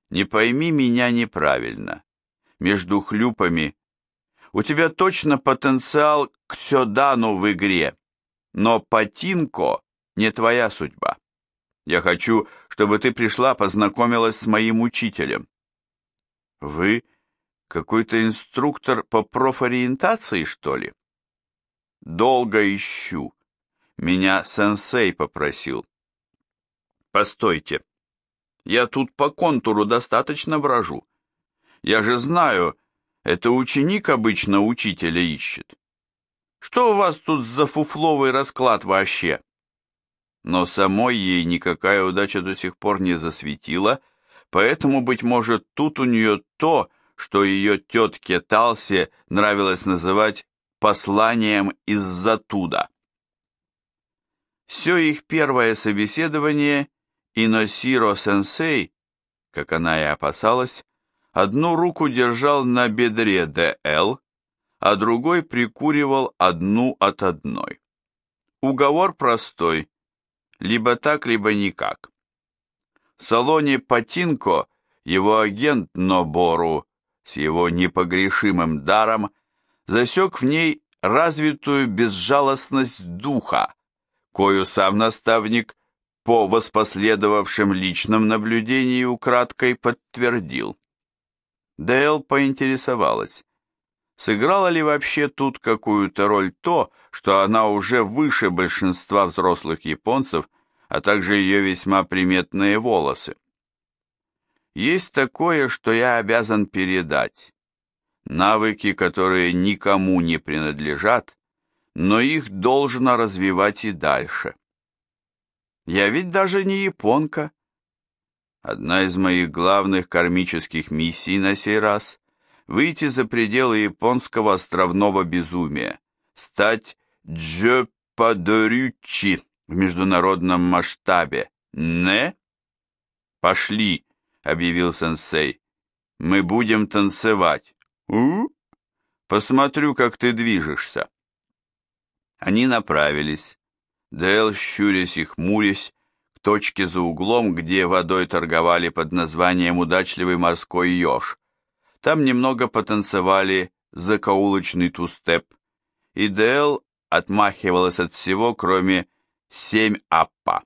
Не пойми меня неправильно. Между хлюпами у тебя точно потенциал к сёдану в игре, но Патинко не твоя судьба. Я хочу, чтобы ты пришла, познакомилась с моим учителем. Вы какой-то инструктор по профориентации, что ли? Долго ищу. Меня сенсей попросил. Постойте. Я тут по контуру достаточно брожу. Я же знаю, это ученик обычно учителя ищет. Что у вас тут за фуфловый расклад вообще? Но самой ей никакая удача до сих пор не засветила, поэтому, быть может, тут у нее то, что ее тетке Талсе нравилось называть посланием из-за туда. Все их первое собеседование Иносиро-сенсей, как она и опасалась, одну руку держал на бедре ДЛ, а другой прикуривал одну от одной. Уговор простой, либо так, либо никак. В салоне Патинко его агент Нобору с его непогрешимым даром засек в ней развитую безжалостность духа, кою сам наставник по воспоследовавшим личным наблюдению украдкой подтвердил. Дэл поинтересовалась, сыграла ли вообще тут какую-то роль то, что она уже выше большинства взрослых японцев, а также ее весьма приметные волосы. Есть такое, что я обязан передать. Навыки, которые никому не принадлежат, но их должно развивать и дальше. Я ведь даже не японка. Одна из моих главных кармических миссий на сей раз — выйти за пределы японского островного безумия, стать джоппадорючи в международном масштабе. Не? Пошли, объявил сенсей. Мы будем танцевать. Посмотрю, как ты движешься. Они направились. Дэл, щурясь и хмурясь, к точке за углом, где водой торговали под названием «Удачливый морской еж». Там немного потанцевали закоулочный тустеп, и Дэл отмахивалась от всего, кроме 7-аппа.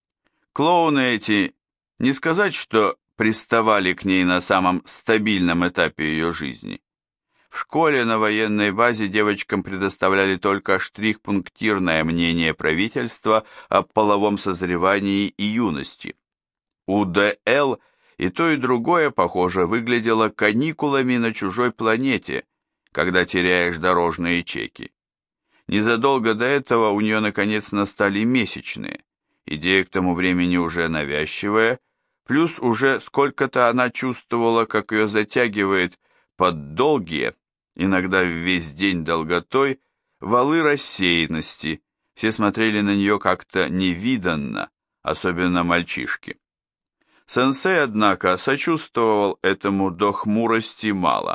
Клоуны эти, не сказать, что приставали к ней на самом стабильном этапе ее жизни. В школе на военной базе девочкам предоставляли только штрих-пунктирное мнение правительства о половом созревании и юности. У ДЛ и то, и другое, похоже, выглядело каникулами на чужой планете, когда теряешь дорожные чеки. Незадолго до этого у нее наконец настали месячные, идея к тому времени уже навязчивая, плюс уже сколько-то она чувствовала, как ее затягивает под долгие, иногда весь день долготой, валы рассеянности. Все смотрели на нее как-то невиданно, особенно мальчишки. Сенсей, однако, сочувствовал этому до хмурости мало.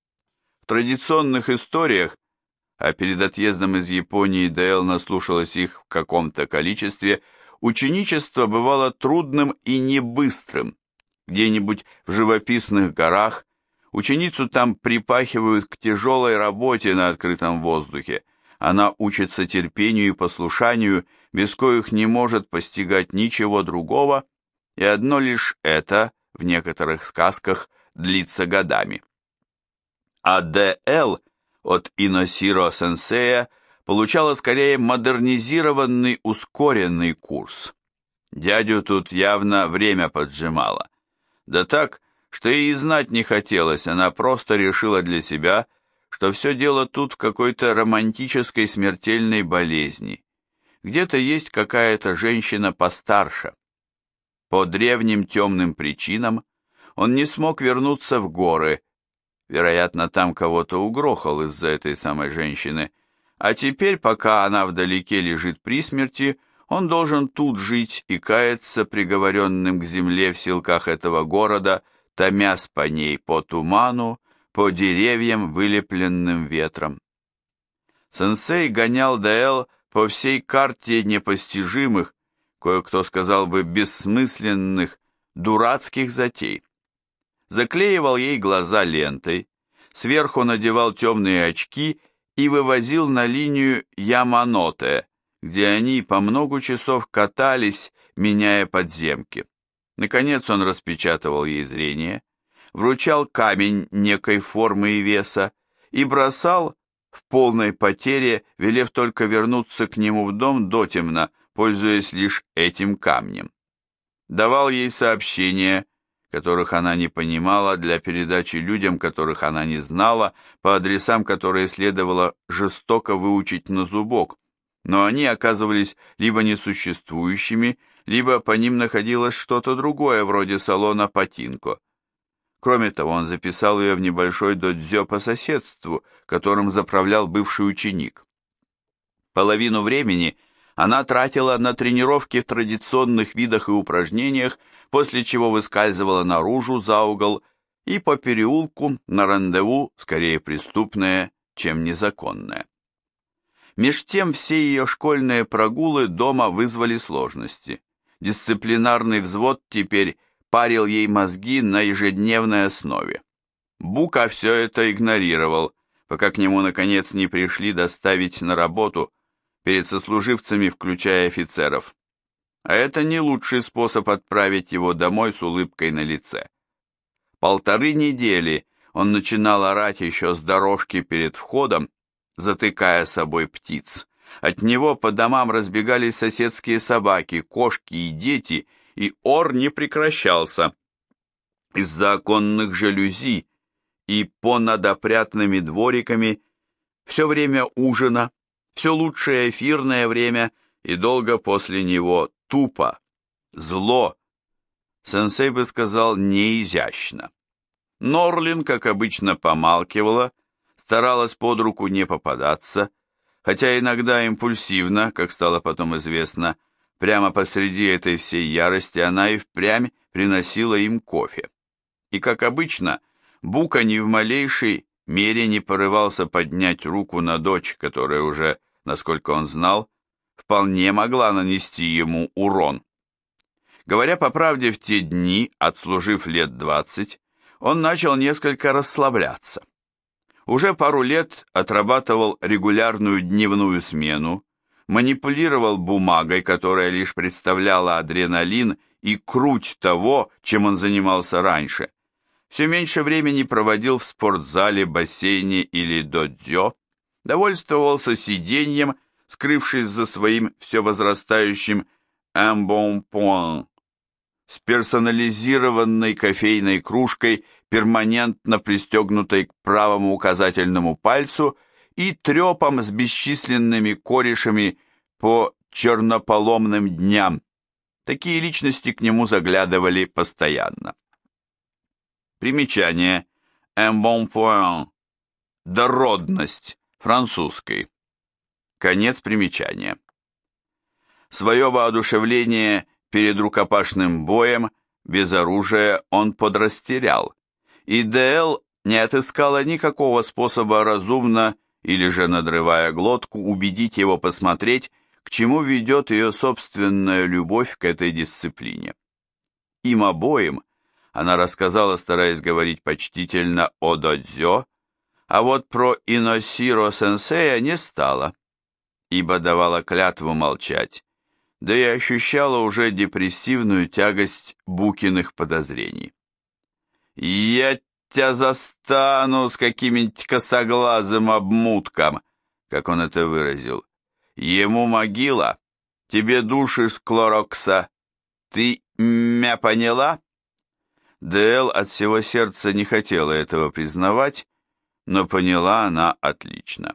В традиционных историях, а перед отъездом из Японии Дэл наслушалась их в каком-то количестве, ученичество бывало трудным и небыстрым. Где-нибудь в живописных горах ученицу там припахивают к тяжелой работе на открытом воздухе. Она учится терпению и послушанию, без коих не может постигать ничего другого, и одно лишь это, в некоторых сказках, длится годами. А ДЛ от Иносиро-сенсея получала скорее модернизированный, ускоренный курс. Дядю тут явно время поджимало. Да так, что и знать не хотелось, она просто решила для себя, что все дело тут в какой-то романтической смертельной болезни. Где-то есть какая-то женщина постарше. По древним темным причинам он не смог вернуться в горы, вероятно, там кого-то угрохал из-за этой самой женщины, а теперь, пока она вдалеке лежит при смерти, он должен тут жить и каяться приговоренным к земле в селках этого города, томясь по ней по туману, по деревьям, вылепленным ветром. Сенсей гонял Дэл по всей карте непостижимых, кое-кто сказал бы бессмысленных, дурацких затей. заклеивал ей глаза лентой, сверху надевал темные очки и вывозил на линию Яманоте, где они по много часов катались, меняя подземки. Наконец он распечатывал ей зрение, вручал камень некой формы и веса и бросал в полной потере, велев только вернуться к нему в дом дотемно, пользуясь лишь этим камнем. Давал ей сообщения, которых она не понимала, для передачи людям, которых она не знала, по адресам, которые следовало жестоко выучить на зубок, но они оказывались либо несуществующими, либо по ним находилось что-то другое, вроде салона Патинко. Кроме того, он записал ее в небольшой додзё по соседству, которым заправлял бывший ученик. Половину времени она тратила на тренировки в традиционных видах и упражнениях, после чего выскальзывала наружу за угол и по переулку на рандеву, скорее преступное, чем незаконное. Меж тем все ее школьные прогулы дома вызвали сложности. Дисциплинарный взвод теперь парил ей мозги на ежедневной основе. Бука все это игнорировал, пока к нему наконец не пришли доставить на работу перед сослуживцами, включая офицеров. А это не лучший способ отправить его домой с улыбкой на лице. 1,5 недели он начинал орать еще с дорожки перед входом, затыкая собой птиц. От него по домам разбегались соседские собаки, кошки и дети, и ор не прекращался. Из-за оконных жалюзи и понад опрятными двориками все время ужина, все лучшее эфирное время и долго после него тупо, зло, сенсей бы сказал, неизящно. Норлин, как обычно, помалкивала, старалась под руку не попадаться, хотя иногда импульсивно, как стало потом известно, прямо посреди этой всей ярости она и впрямь приносила им кофе. И, как обычно, Бука ни в малейшей мере не порывался поднять руку на дочь, которая уже, насколько он знал, вполне могла нанести ему урон. Говоря по правде, в те дни, отслужив лет 20, он начал несколько расслабляться. Уже пару лет отрабатывал регулярную дневную смену, манипулировал бумагой, которая лишь представляла адреналин и круть того, чем он занимался раньше. Все меньше времени проводил в спортзале, бассейне или додзё, довольствовался сиденьем, скрывшись за своим все возрастающим «эмбонпуан», с персонализированной кофейной кружкой, перманентно пристегнутой к правому указательному пальцу, и трепом с бесчисленными корешами по чернополомным дням. Такие личности к нему заглядывали постоянно. Примечание. «Embonpoint» – дородность, французской. Конец примечания. Свое воодушевление перед рукопашным боем без оружия он подрастерял, и Дэл не отыскала никакого способа разумно или же, надрывая глотку, убедить его посмотреть, к чему ведет ее собственная любовь к этой дисциплине. Им обоим она рассказала, стараясь говорить почтительно, о додзё, а вот про Иносиро-сенсея не стала, ибо давала клятву молчать, да и ощущала уже депрессивную тягость Букиных подозрений. «Я тебя застану с каким-нибудь косоглазым обмутком», как он это выразил. «Ему могила, тебе душ из Клорокса. Ты меня поняла?» Дэл от всего сердца не хотела этого признавать, но поняла она отлично.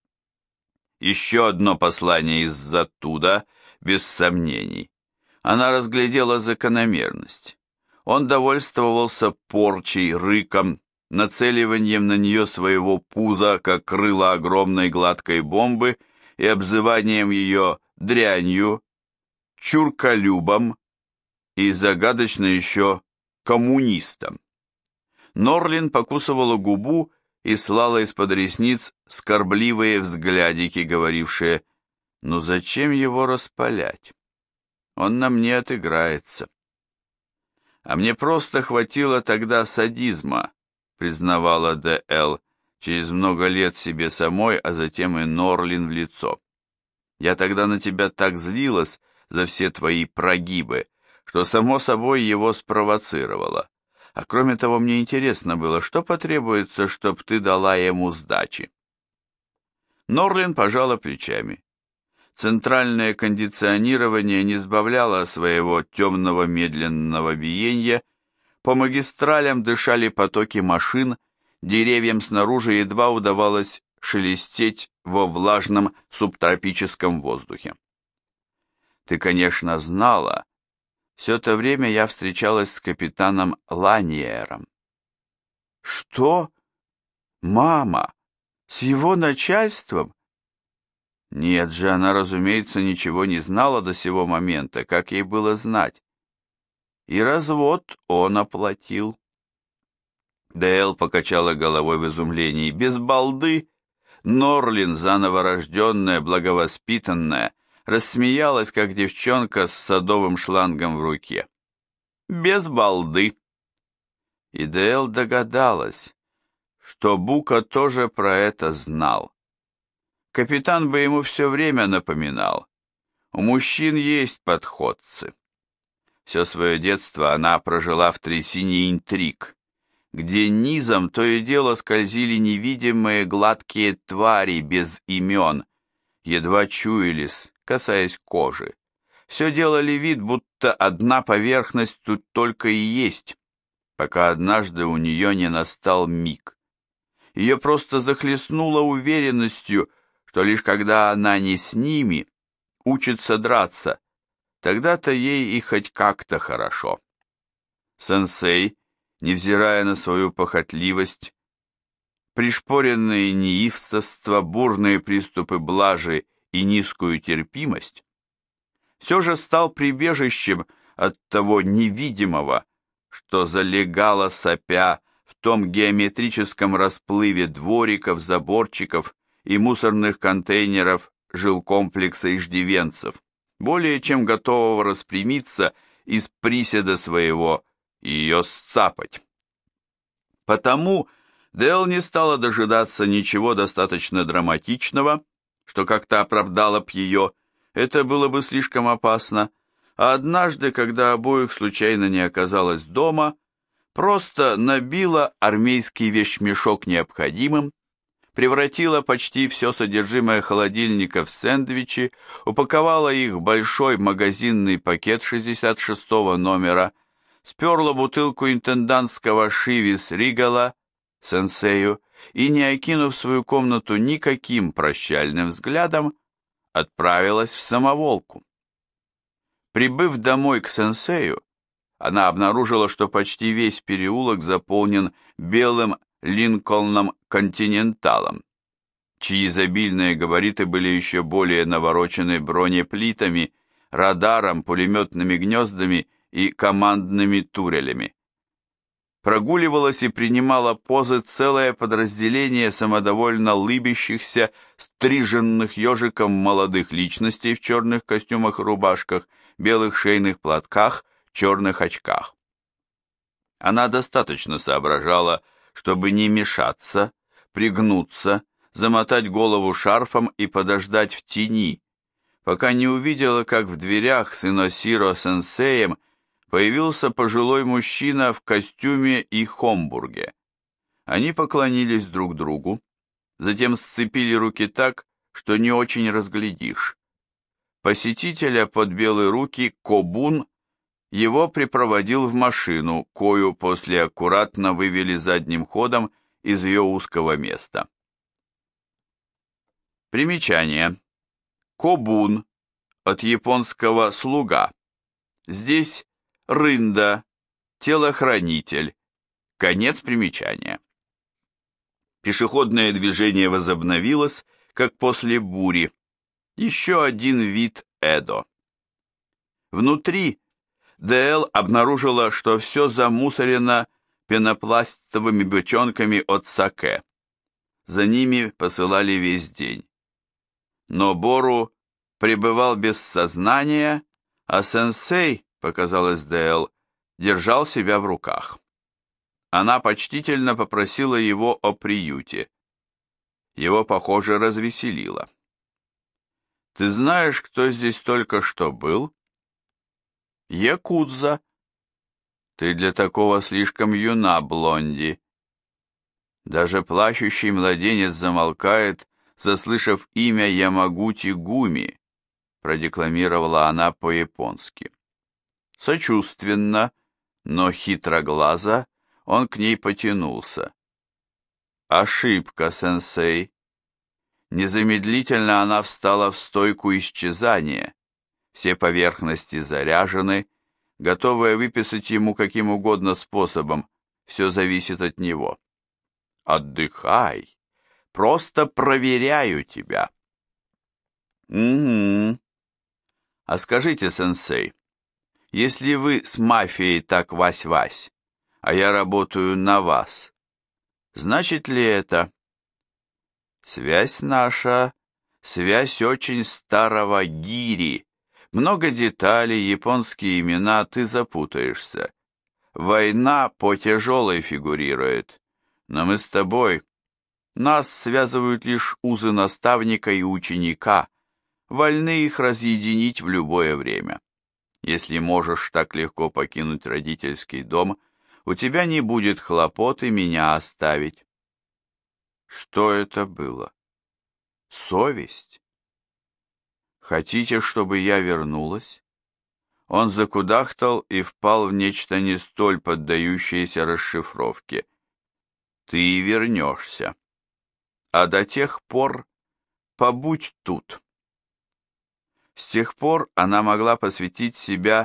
Еще одно послание из оттуда, без сомнений. Она разглядела закономерность. Он довольствовался порчей, рыком, нацеливанием на нее своего пуза, как крыло огромной гладкой бомбы, и обзыванием ее дрянью, чурколюбом и загадочно еще коммунистом. Норлин покусывала губу и слала из-под ресниц скорбливые взглядики, говорившие: «Ну зачем его распалять? Он на мне отыграется». «А мне просто хватило тогда садизма», признавала Д.Л. через много лет себе самой, а затем и Норлин в лицо. «Я тогда на тебя так злилась за все твои прогибы, что само собой его спровоцировала. А кроме того, мне интересно было, что потребуется, чтоб ты дала ему сдачи». Норлин пожала плечами. Центральное кондиционирование не сбавляло своего темного медленного биения, по магистралям дышали потоки машин, деревьям снаружи едва удавалось шелестеть во влажном субтропическом воздухе. «Ты, конечно, знала, все это время я встречалась с капитаном Ланиером». «Что? Мама? С его начальством?» Нет же, она, разумеется, ничего не знала до сего момента, как ей было знать. И развод он оплатил. Д.Л. покачала головой в изумлении. Без балды Норлин, заново рожденная, благовоспитанная, рассмеялась, как девчонка с садовым шлангом в руке. Без балды. И Д.Л. догадалась, что Бука тоже про это знал. Капитан бы ему все время напоминал. У мужчин есть подходцы. Все свое детство она прожила в трясине интриг, где низом то и дело скользили невидимые гладкие твари без имен, едва чуялись, касаясь кожи. Все делали вид, будто одна поверхность тут только и есть, пока однажды у нее не настал миг. Ее просто захлестнуло уверенностью, что лишь когда она не с ними, учится драться, тогда-то ей и хоть как-то хорошо. Сенсей, невзирая на свою похотливость, пришпоренные неистовства, бурные приступы блажи и низкую терпимость, все же стал прибежищем от того невидимого, что залегало сопя в том геометрическом расплыве двориков, заборчиков и мусорных контейнеров жилкомплекса иждивенцев, более чем готового распрямиться из приседа своего и ее сцапать. Потому Дэл не стала дожидаться ничего достаточно драматичного, что как-то оправдало б ее, это было бы слишком опасно, а однажды, когда обоих случайно не оказалось дома, просто набила армейский вещмешок необходимым, превратила почти все содержимое холодильника в сэндвичи, упаковала их в большой магазинный пакет 66-го номера, сперла бутылку интендантского Шивис Ригала, сенсею, и, не окинув свою комнату никаким прощальным взглядом, отправилась в самоволку. Прибыв домой к сенсею, она обнаружила, что почти весь переулок заполнен белым Линкольном Континенталом, чьи изобильные габариты были еще более наворочены бронеплитами, радаром, пулеметными гнездами и командными турелями. Прогуливалось и принимало позы целое подразделение самодовольно лыбящихся, стриженных ежиком молодых личностей в черных костюмах и рубашках, белых шейных платках, черных очках. Она достаточно соображала, чтобы не мешаться, пригнуться, замотать голову шарфом и подождать в тени, пока не увидела, как в дверях с Иносиро-сенсеем появился пожилой мужчина в костюме и хомбурге. Они поклонились друг другу, затем сцепили руки так, что не очень разглядишь. Посетителя под белые руки Кобун его припроводил в машину, кою после аккуратно вывели задним ходом из ее узкого места. Примечание. Кобун, от японского «слуга». Здесь рында, телохранитель. Конец примечания. Пешеходное движение возобновилось, как после бури. Еще один вид Эдо. Внутри Д.Л. обнаружила, что все замусорено пенопластовыми бочонками от саке. За ними посылали весь день. Но Бору пребывал без сознания, а сенсей, показалось Д.Л., держал себя в руках. Она почтительно попросила его о приюте. Его, похоже, развеселило. «Ты знаешь, кто здесь только что был?» «Якудза». «Ты для такого слишком юна, Блонди». Даже плачущий младенец замолкает, заслышав имя Ямагути Гуми, продекламировала она по-японски. Сочувственно, но хитроглазо он к ней потянулся. «Ошибка, сенсей». Незамедлительно она встала в стойку исчезания. Все поверхности заряжены, готовые выписать ему каким угодно способом. Все зависит от него. «Отдыхай. Просто проверяю тебя». «Угу. А скажите, сенсей, если вы с мафией так вась-вась, а я работаю на вас, значит ли это...» «Связь наша, связь очень старого гири. Много деталей, японские имена, ты запутаешься. Война по тяжелой фигурирует, но мы с тобой... Нас связывают лишь узы наставника и ученика, вольны их разъединить в любое время. Если можешь так легко покинуть родительский дом, у тебя не будет хлопот и меня оставить». Что это было? Совесть? Хотите, чтобы я вернулась? Он закудахтал и впал в нечто не столь поддающееся расшифровке. Ты вернешься. А до тех пор побудь тут. С тех пор она могла посвятить себя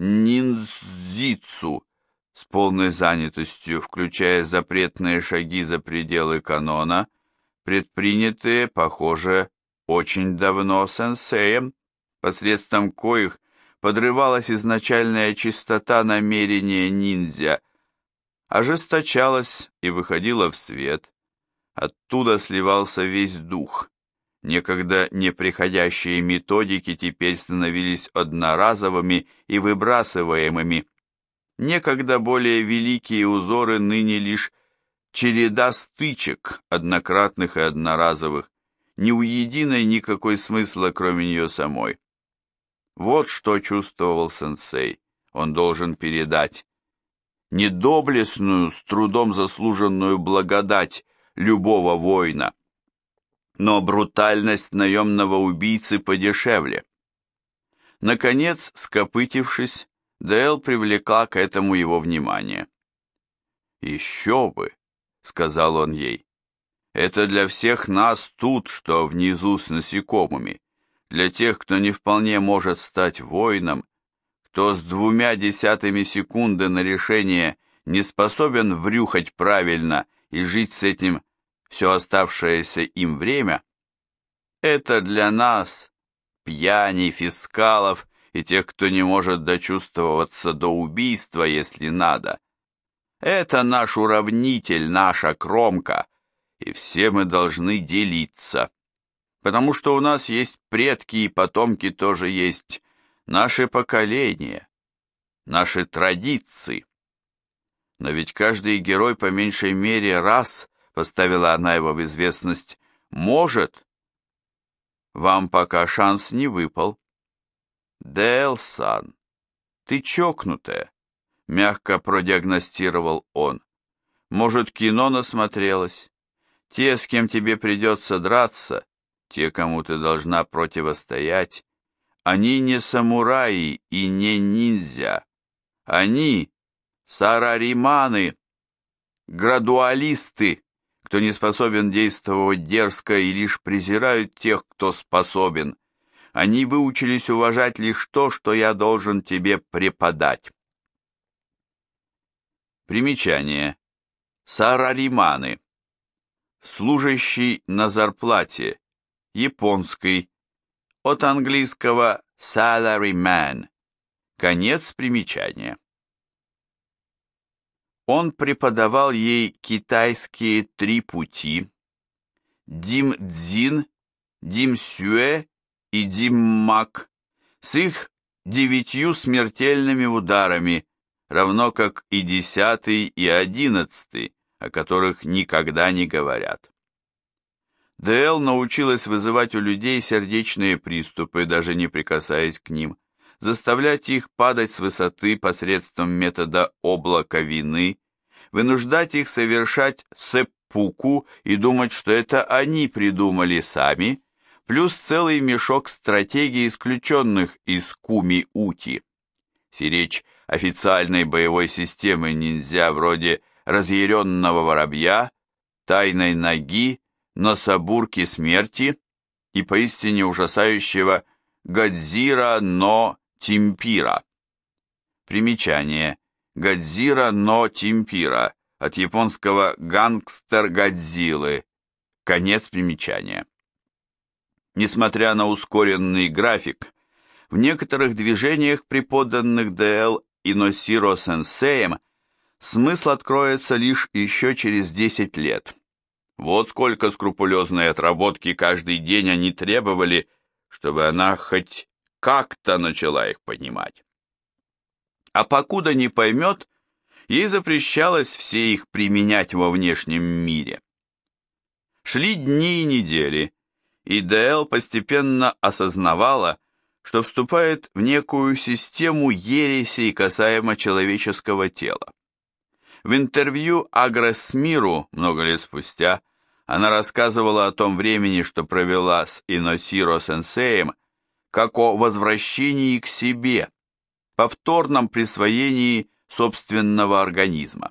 ниндзюцу с полной занятостью, включая запретные шаги за пределы канона, предпринятые, похоже, очень давно сенсеем, посредством коих подрывалась изначальная чистота намерения ниндзя, ожесточалась и выходила в свет. Оттуда сливался весь дух. Некогда неприходящие методики теперь становились одноразовыми и выбрасываемыми. Некогда более великие узоры ныне лишь череда стычек, однократных и одноразовых, ни у единой никакой смысла, кроме нее самой. Вот что чувствовал сенсей, он должен передать. Не доблестную, с трудом заслуженную благодать любого воина, но брутальность наемного убийцы подешевле. Наконец, скопытившись, Дэл привлекла к этому его внимание. «Еще бы», — сказал он ей, — «это для всех нас тут, что внизу с насекомыми, для тех, кто не вполне может стать воином, кто с 0,2 секунды на решение не способен врюхать правильно и жить с этим все оставшееся им время, это для нас, пьяней, фискалов и тех, кто не может дочувствоваться до убийства, если надо. Это наш уравнитель, наша кромка, и все мы должны делиться, потому что у нас есть предки и потомки тоже есть, наши поколения, наши традиции. Но ведь каждый герой по меньшей мере раз, поставила она его в известность, может. Вам пока шанс не выпал. Дэл-сан, ты чокнутая, мягко продиагностировал он. Может, кино насмотрелась? Те, с кем тебе придется драться, те, кому ты должна противостоять, они не самураи и не ниндзя. Они сарариманы, градуалисты, кто не способен действовать дерзко и лишь презирают тех, кто способен. Они выучились уважать лишь то, что я должен тебе преподать. Примечание. Сарариманы. Служащий на зарплате. Японский. От английского salaryman. Конец примечания. Он преподавал ей китайские 3 пути, дим-дзин, дим-сюэ и дим-мак, с их 9 смертельными ударами, равно как и 10 и 11, о которых никогда не говорят. Д.Л. научилась вызывать у людей сердечные приступы, даже не прикасаясь к ним, заставлять их падать с высоты посредством метода облака вины, вынуждать их совершать сэппуку и думать, что это они придумали сами, плюс целый мешок стратегий, исключенных из Куми-Ути. Сиречь официальной боевой системы ниндзя вроде разъяренного воробья, тайной ноги, нособурки смерти и поистине ужасающего Годзира но Тимпира. Примечание. Годзира но Тимпира, от японского гангстер Годзиллы. Конец примечания. Несмотря на ускоренный график, в некоторых движениях, преподанных Д.Л. и Носиро сенсеем, смысл откроется лишь еще через 10 лет. Вот сколько скрупулезной отработки каждый день они требовали, чтобы она хоть как-то начала их понимать. А покуда не поймет, ей запрещалось все их применять во внешнем мире. Шли дни и недели, и Д.Л. постепенно осознавала, что вступает в некую систему ересей касаемо человеческого тела. В интервью Агресмиру много лет спустя она рассказывала о том времени, что провела с Иносиро сенсеем, как о возвращении к себе, повторном присвоении собственного организма,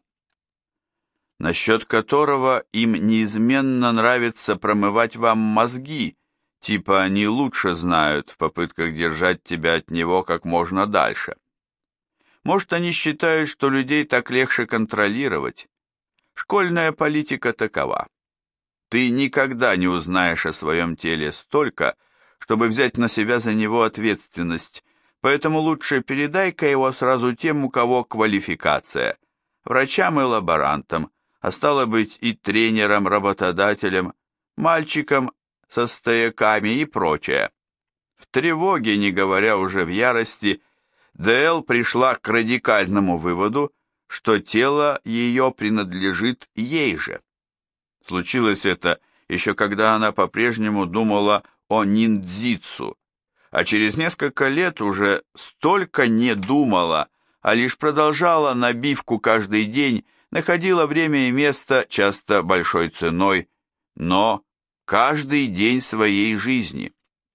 насчет которого им неизменно нравится промывать вам мозги, типа они лучше знают в попытках держать тебя от него как можно дальше. Может, они считают, что людей так легче контролировать. Школьная политика такова. Ты никогда не узнаешь о своем теле столько, чтобы взять на себя за него ответственность, поэтому лучше передай-ка его сразу тем, у кого квалификация, врачам и лаборантам, а стало быть и тренерам, работодателям, мальчикам со стояками и прочее. В тревоге, не говоря уже в ярости, Д.Л. пришла к радикальному выводу, что тело ее принадлежит ей же. Случилось это еще когда она по-прежнему думала о ниндзицу, а через несколько лет уже столько не думала, а лишь продолжала набивку каждый день, находила время и место, часто большой ценой, но каждый день своей жизни.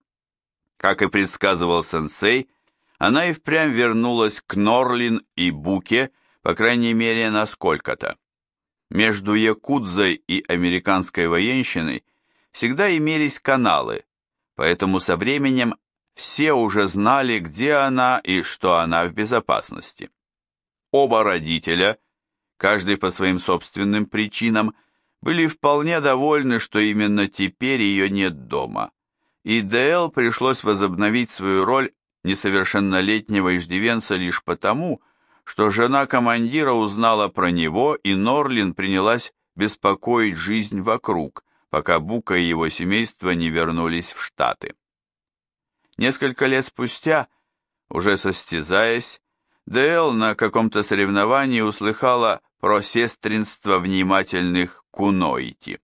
Как и предсказывал сенсей, она и впрямь вернулась к Норлин и Буке, по крайней мере, на сколько-то. Между якудзой и американской военщиной всегда имелись каналы, поэтому со временем все уже знали, где она и что она в безопасности. Оба родителя, каждый по своим собственным причинам, были вполне довольны, что именно теперь ее нет дома, и Д.Л. пришлось возобновить свою роль несовершеннолетнего иждивенца лишь потому, что жена командира узнала про него, и Норлин принялась беспокоить жизнь вокруг, пока Бука и его семейство не вернулись в Штаты. Несколько лет спустя, уже состязаясь, Д.Л. на каком-то соревновании услыхала про сестринство внимательных куноити.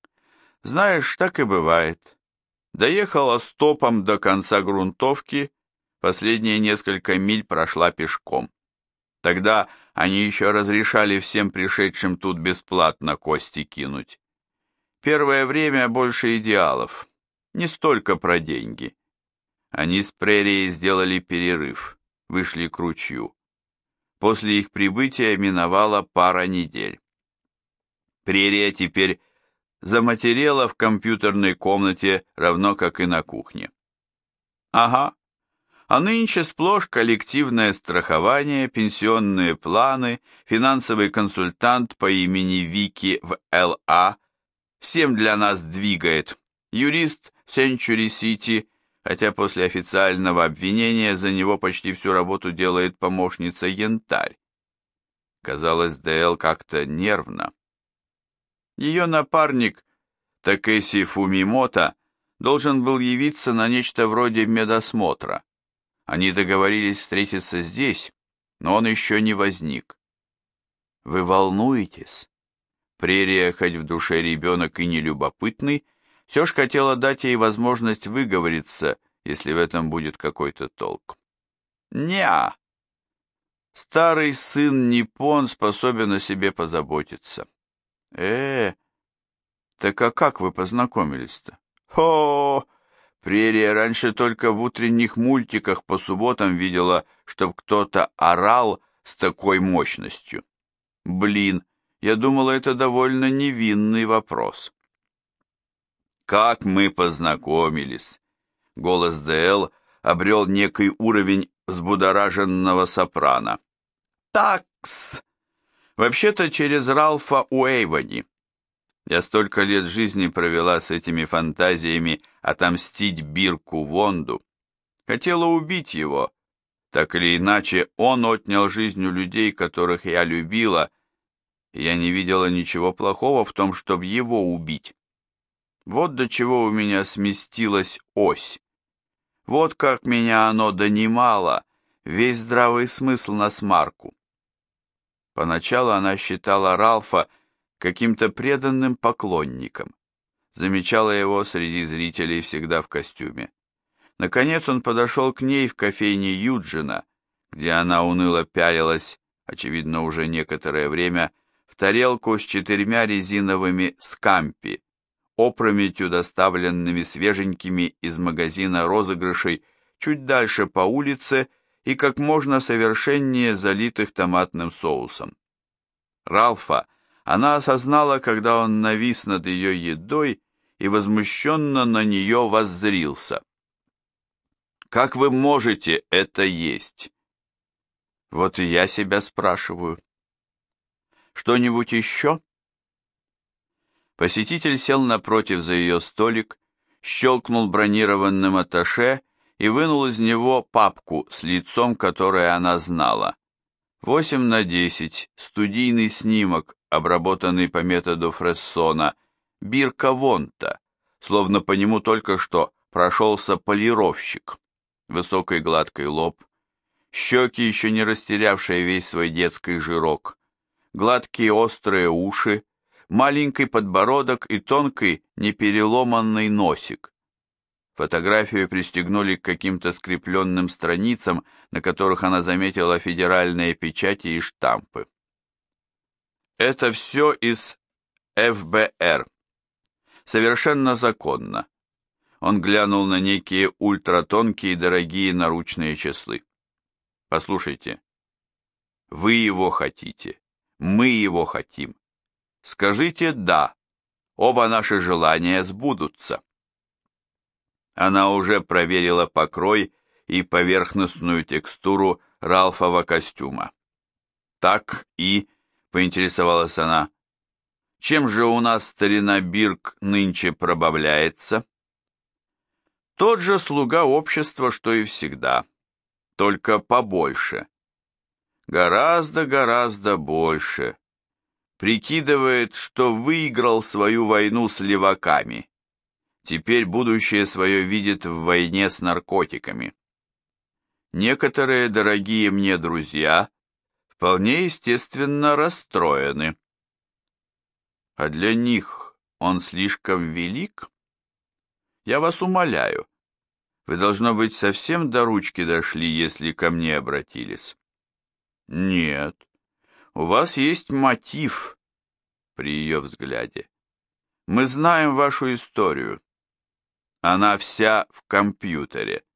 Знаешь, так и бывает. Доехала стопом до конца грунтовки, последние несколько миль прошла пешком. Тогда они еще разрешали всем пришедшим тут бесплатно кости кинуть. Первое время больше идеалов, не столько про деньги. Они с прерией сделали перерыв, вышли к ручью. После их прибытия миновала пара недель. Прерия теперь заматерела в компьютерной комнате, равно как и на кухне. Ага, а нынче сплошь коллективное страхование, пенсионные планы, финансовый консультант по имени Вики в Л.А. всем для нас двигает, юрист в Сенчури-Сити, хотя после официального обвинения за него почти всю работу делает помощница Янтарь. Казалось, Д.Л. как-то нервно. Ее напарник, Такеси Фумимото, должен был явиться на нечто вроде медосмотра. Они договорились встретиться здесь, но он еще не возник. Вы волнуетесь? Прерия, хоть в душе ребенок и не любопытный, все ж хотела дать ей возможность выговориться, если в этом будет какой-то толк. Неа. Старый сын Ниппон способен о себе позаботиться. Так а как вы познакомились-то? Прерия раньше только в утренних мультиках по субботам видела, чтоб кто-то орал с такой мощностью. Блин, я думала, это довольно невинный вопрос. Как мы познакомились? Голос ДЛ обрел некий уровень взбудораженного сопрано. Такс! Вообще-то через Ральфа Уэйводи. Я столько лет жизни провела с этими фантазиями отомстить Бирку Вонду. Хотела убить его. Так или иначе, он отнял жизнь у людей, которых я любила, и я не видела ничего плохого в том, чтобы его убить. Вот до чего у меня сместилась ось. Вот как меня оно донимало, весь здравый смысл на смарку. Поначалу она считала Ральфа каким-то преданным поклонником. Замечала его среди зрителей всегда в костюме. Наконец он подошел к ней в кофейне Юджина, где она уныло пялилась, очевидно, уже некоторое время, в тарелку с 4 резиновыми скампи, опрометью доставленными свеженькими из магазина розыгрышей чуть дальше по улице и как можно совершеннее залитых томатным соусом. Ральфа она осознала, когда он навис над ее едой и возмущенно на нее воззрился. «Как вы можете это есть?» Вот и я себя спрашиваю. «Что-нибудь еще?» Посетитель сел напротив за ее столик, щелкнул бронированным атташе и вынул из него папку с лицом, которое она знала. 8/10, студийный снимок, обработанный по методу Фрессона, Бирка Вонта, словно по нему только что прошелся полировщик. Высокий гладкий лоб, щеки, еще не растерявшие весь свой детский жирок, гладкие острые уши, маленький подбородок и тонкий непереломанный носик. Фотографию пристегнули к каким-то скрепленным страницам, на которых она заметила федеральные печати и штампы. Это все из ФБР. Совершенно законно. Он глянул на некие ультратонкие дорогие наручные часы. Послушайте, вы его хотите, мы его хотим. Скажите «да», оба наши желания сбудутся. Она уже проверила покрой и поверхностную текстуру Ральфова костюма. Так и, поинтересовалась она, чем же у нас старина Бирк нынче пробавляется? Тот же слуга общества, что и всегда, только побольше. Гораздо больше. Прикидывает, что выиграл свою войну с леваками. Теперь будущее свое видит в войне с наркотиками. Некоторые дорогие мне друзья вполне естественно расстроены. А для них он слишком велик? Я вас умоляю, вы, должно быть, совсем до ручки дошли, если ко мне обратились. Нет, у вас есть мотив при ее взгляде. Мы знаем вашу историю. Она вся в компьютере.